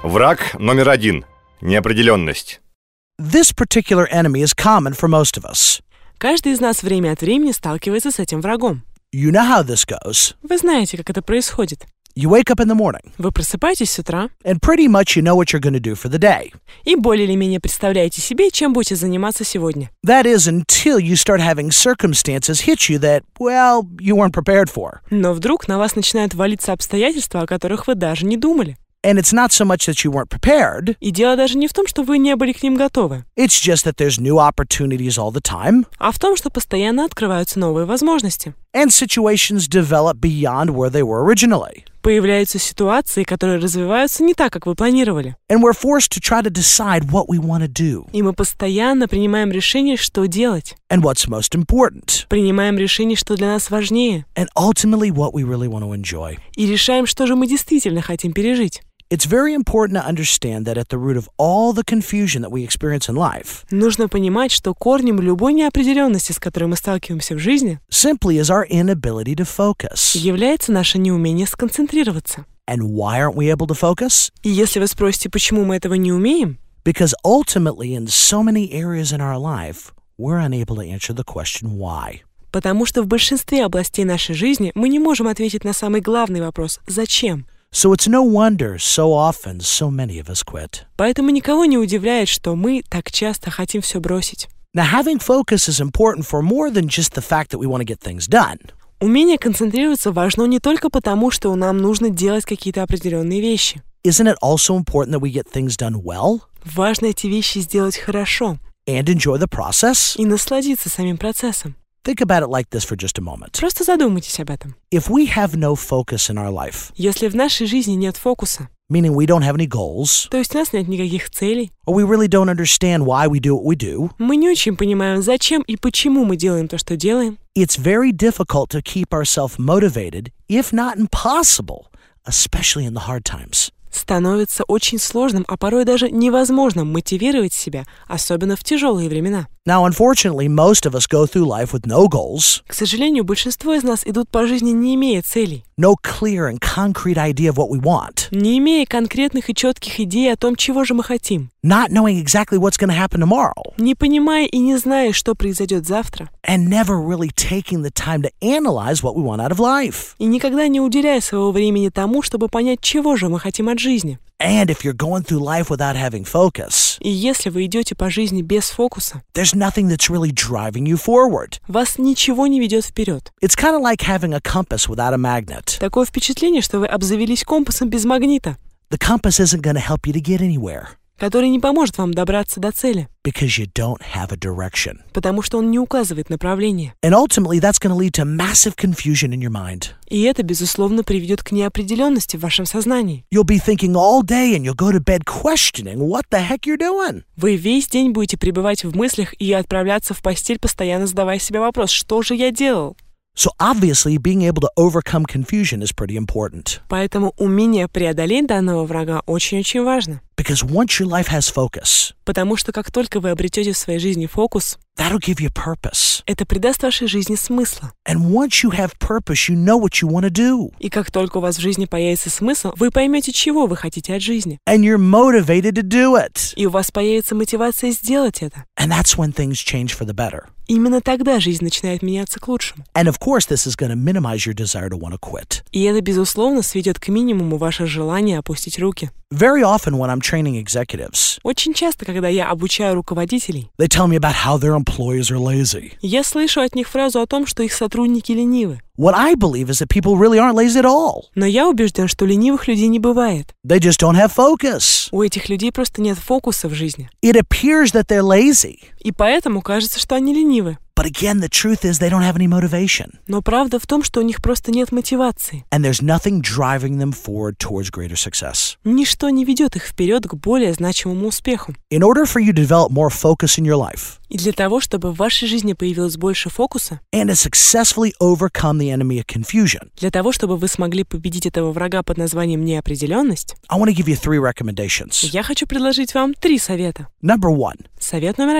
Враг номер один – неопределенность. This particular enemy is common for most of us. Каждый из нас время от времени сталкивается с этим врагом. You know how this goes. Вы знаете, как это происходит. You wake up in the morning, Вы просыпаетесь с утра and pretty much you know what you're going to do for the day. и более или менее представляете себе, чем будете заниматься сегодня. That is until you start having circumstances hit you that, well, you weren't prepared for. Но вдруг на вас начинают валиться обстоятельства, о которых вы даже не думали. And it's not so much that you weren't prepared, И дело даже не в том, что вы не были к ним готовы, it's just that there's new opportunities all the time, а в том, что постоянно открываются новые возможности. and situations develop beyond where they were originally. Появляются ситуации, которые развиваются не так, как вы планировали. And we're forced to try to decide what we want to do И мы постоянно принимаем решение, что делать. and what's most important, Принимаем решение, что для нас важнее. and ultimately what we really want to enjoy. И решаем, что же мы действительно хотим пережить. It's very important to understand that at the root of all the confusion that we experience in life Нужно понимать, что корнем любой неопределенности, с которой мы сталкиваемся в жизни, simply is our inability to focus. является наше неумение сконцентрироваться. And why aren't we able to focus? И если вы спросите, почему мы этого не умеем, Because ultimately, in so many areas in our life, we're unable to answer the question why. потому что в большинстве областей нашей жизни мы не можем ответить на самый главный вопрос «Зачем?». So it's no wonder so often so many of us quit. Поэтому никого не удивляет, что мы так часто хотим все бросить. Now, having focus is important for more than just the fact that we want to get things done. Умение концентрироваться важно не только потому, что нам нужно делать какие-то определенные вещи. Isn't it also important that we get things done well Важно эти вещи сделать хорошо and enjoy the process? и насладиться самим процессом. Think about it like this for just a moment. Просто задумайтесь об этом. If we have no focus in our life, Если в нашей жизни нет фокуса, meaning we don't have any goals, то есть у нас нет никаких целей, or we really don't understand why we do what we do, мы не очень понимаем, зачем и почему мы делаем то, что делаем, it's very difficult to keep ourselves motivated, if not impossible, especially in the hard times. становится очень сложным, а порой даже невозможным мотивировать себя, особенно в тяжелые времена. Now, unfortunately, most of us go through life with no goals, К сожалению, большинство из нас идут по жизни, не имея целей, no clear and concrete idea of what we want, не имея конкретных и четких идей о том, чего же мы хотим, not knowing exactly what's going to happen tomorrow, не понимая и не зная, что произойдет завтра, and never really taking the time to analyze what we want out of life. и никогда не уделяя своего времени тому, чтобы понять, чего же мы хотим от жизни. And if you're going through life without having focus, И если вы идете по жизни без фокуса, there's nothing that's really driving you forward. вас ничего не ведет вперед. It's kind of like having a compass without a magnet. Такое впечатление, что вы обзавелись компасом без магнита, The compass isn't going to help you to get anywhere который не поможет вам добраться до цели, because you don't have a direction. потому что он не указывает направление. And ultimately, that's going to lead to massive confusion in your mind. И это, безусловно, приведет к неопределенности в вашем сознании. You'll be thinking all day and you'll go to bed questioning what the heck you're doing. Вы весь день будете пребывать в мыслях и отправляться в постель, постоянно задавая себе вопрос, что же я делал? So obviously, being able to overcome confusion is pretty important. Поэтому умение преодолеть данного врага очень-очень важно. Because once your life has focus, Потому что как только вы обретете в своей жизни фокус, that'll give you purpose. это придаст вашей жизни смысла. And once you have purpose, you know what you want to do. И как только у вас в жизни появится смысл, вы поймете, чего вы хотите от жизни. And you're motivated to do it. И у вас появится мотивация сделать это. And that's when things change for the better. Именно тогда жизнь начинает меняться к лучшему. And of course, this is going to minimize your desire to want to quit. И это, безусловно, сведет к минимуму ваше желание опустить руки. Very often when I'm training executives, Очень часто, когда я обучаю руководителей, they tell me about how their employees are lazy. я слышу от них фразу о том, что их сотрудники ленивы. What I believe is that people really aren't lazy at all. Но я убежден, что ленивых людей не бывает. They just don't have focus. У этих людей просто нет фокуса в жизни. It appears that they're lazy. И поэтому кажется, что они ленивы. But again, the truth is they don't have any motivation. Но правда в том, что у них просто нет мотивации. And there's nothing driving them forward towards greater success. Ничто не ведет их вперед к более значимому успеху. In order for you to develop more focus in your life И для того, чтобы в вашей жизни появилось больше фокуса, and to successfully overcome the enemy of confusion, для того, чтобы вы смогли победить этого врага под названием неопределенность, I want to give you 3 recommendations. я хочу предложить вам 3 совета. Number 1, Совет номер 1.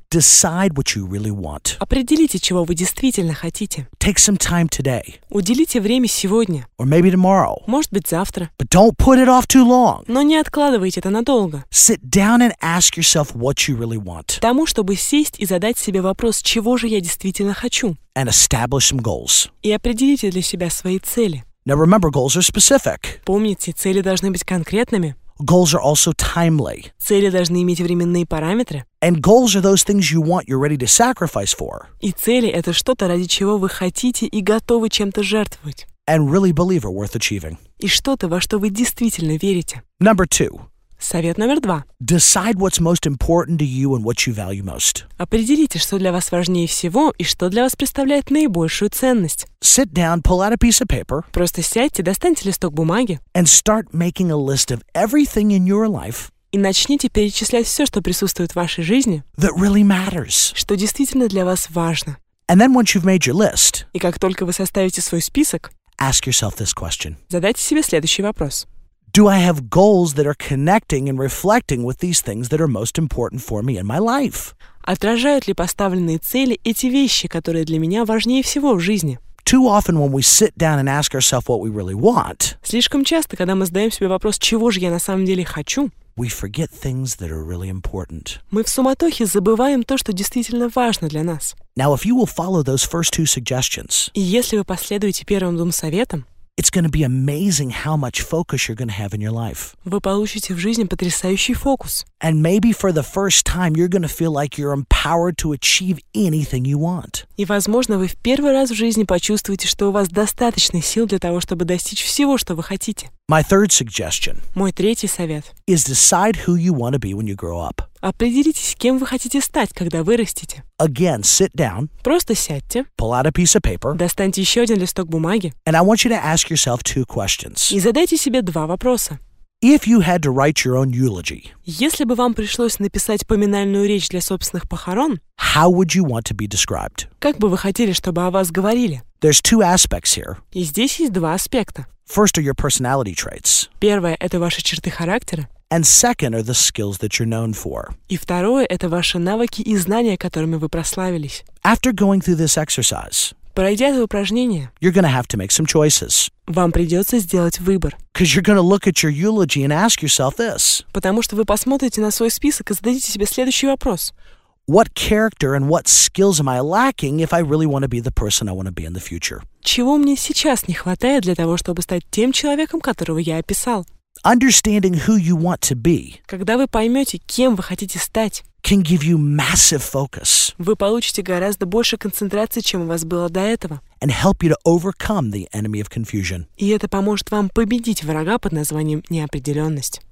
Decide what you really want. Определите, чего вы действительно хотите. Take some time today, Уделите время сегодня, or maybe tomorrow, может быть, завтра. but don't put it off too long. Но не откладывайте это надолго. Sit down and ask yourself what you really want, К тому, чтобы сесть и задать себе вопрос, чего же я действительно хочу. and establish some goals. И определите для себя свои цели. Now remember, goals are specific. Помните, цели должны быть конкретными. Goals are also timely. Цели должны иметь временные параметры. And goals are those things you want, you're ready to sacrifice for, И цели — это что-то, ради чего вы хотите и готовы чем-то жертвовать. and really believe are worth achieving. И что-то, во что вы действительно верите. Number 2, Совет номер 2. decide what's most important to you and what you value most. Определите, что для вас важнее всего и что для вас представляет наибольшую ценность. Sit down, pull out a piece of paper, Просто сядьте, достаньте листок бумаги and start making a list of everything in your life и начните перечислять все, что присутствует в вашей жизни, that really matters. что действительно для вас важно. And then once you've made your list, И как только вы составите свой список, ask yourself this question. задайте себе следующий вопрос. Do I have goals that are connecting and reflecting with these things that are most important for me in my life? Отражают ли поставленные цели эти вещи, которые для меня важнее всего в жизни? Too often when we sit down and ask ourselves what we really want, Слишком часто, когда мы задаем себе вопрос, чего же я на самом деле хочу, we forget things that are really important. мы в суматохе забываем то, что действительно важно для нас. Now, if you will follow those first 2 suggestions, И если вы последуете первым 2 советам, it's going to be amazing how much focus you're going to have in your life. вы получите в жизни потрясающий фокус. And maybe for the first time, you're going to feel like you're empowered to achieve anything you want. И, возможно, вы в первый раз в жизни почувствуете, что у вас достаточно сил для того, чтобы достичь всего, что вы хотите. My third suggestion Мой 3 совет. is decide who you want to be when you grow up. Определитесь, кем вы хотите стать, когда вырастете. Again, sit down, Просто сядьте, pull out a piece of paper, достаньте еще один листок бумаги and I want you to ask yourself 2 questions. и задайте себе 2 вопроса. If you had to write your own eulogy, Если бы вам пришлось написать поминальную речь для собственных похорон, how would you want to be described? как бы вы хотели, чтобы о вас говорили? There's 2 aspects here. И здесь есть 2 аспекта. First are your personality traits, Первое — это ваши черты характера, and second are the skills that you're known for. и второе — это ваши навыки и знания, которыми вы прославились. After going through this exercise, Пройдя это упражнение, you're going to have to make some choices, вам придется сделать выбор, because you're going to look at your eulogy and ask yourself this: потому что вы посмотрите на свой список и зададите себе следующий вопрос. what character and what skills am I lacking if I really want to be the person I want to be in the future? Чего мне сейчас не хватает для того, чтобы стать тем человеком, которого я описал? Understanding who you want to be Когда вы поймете, кем вы хотите стать, can give you massive focus вы получите гораздо больше концентрации, чем у вас было до этого. and help you to overcome the enemy of confusion. И это поможет вам победить врага под названием неопределенность.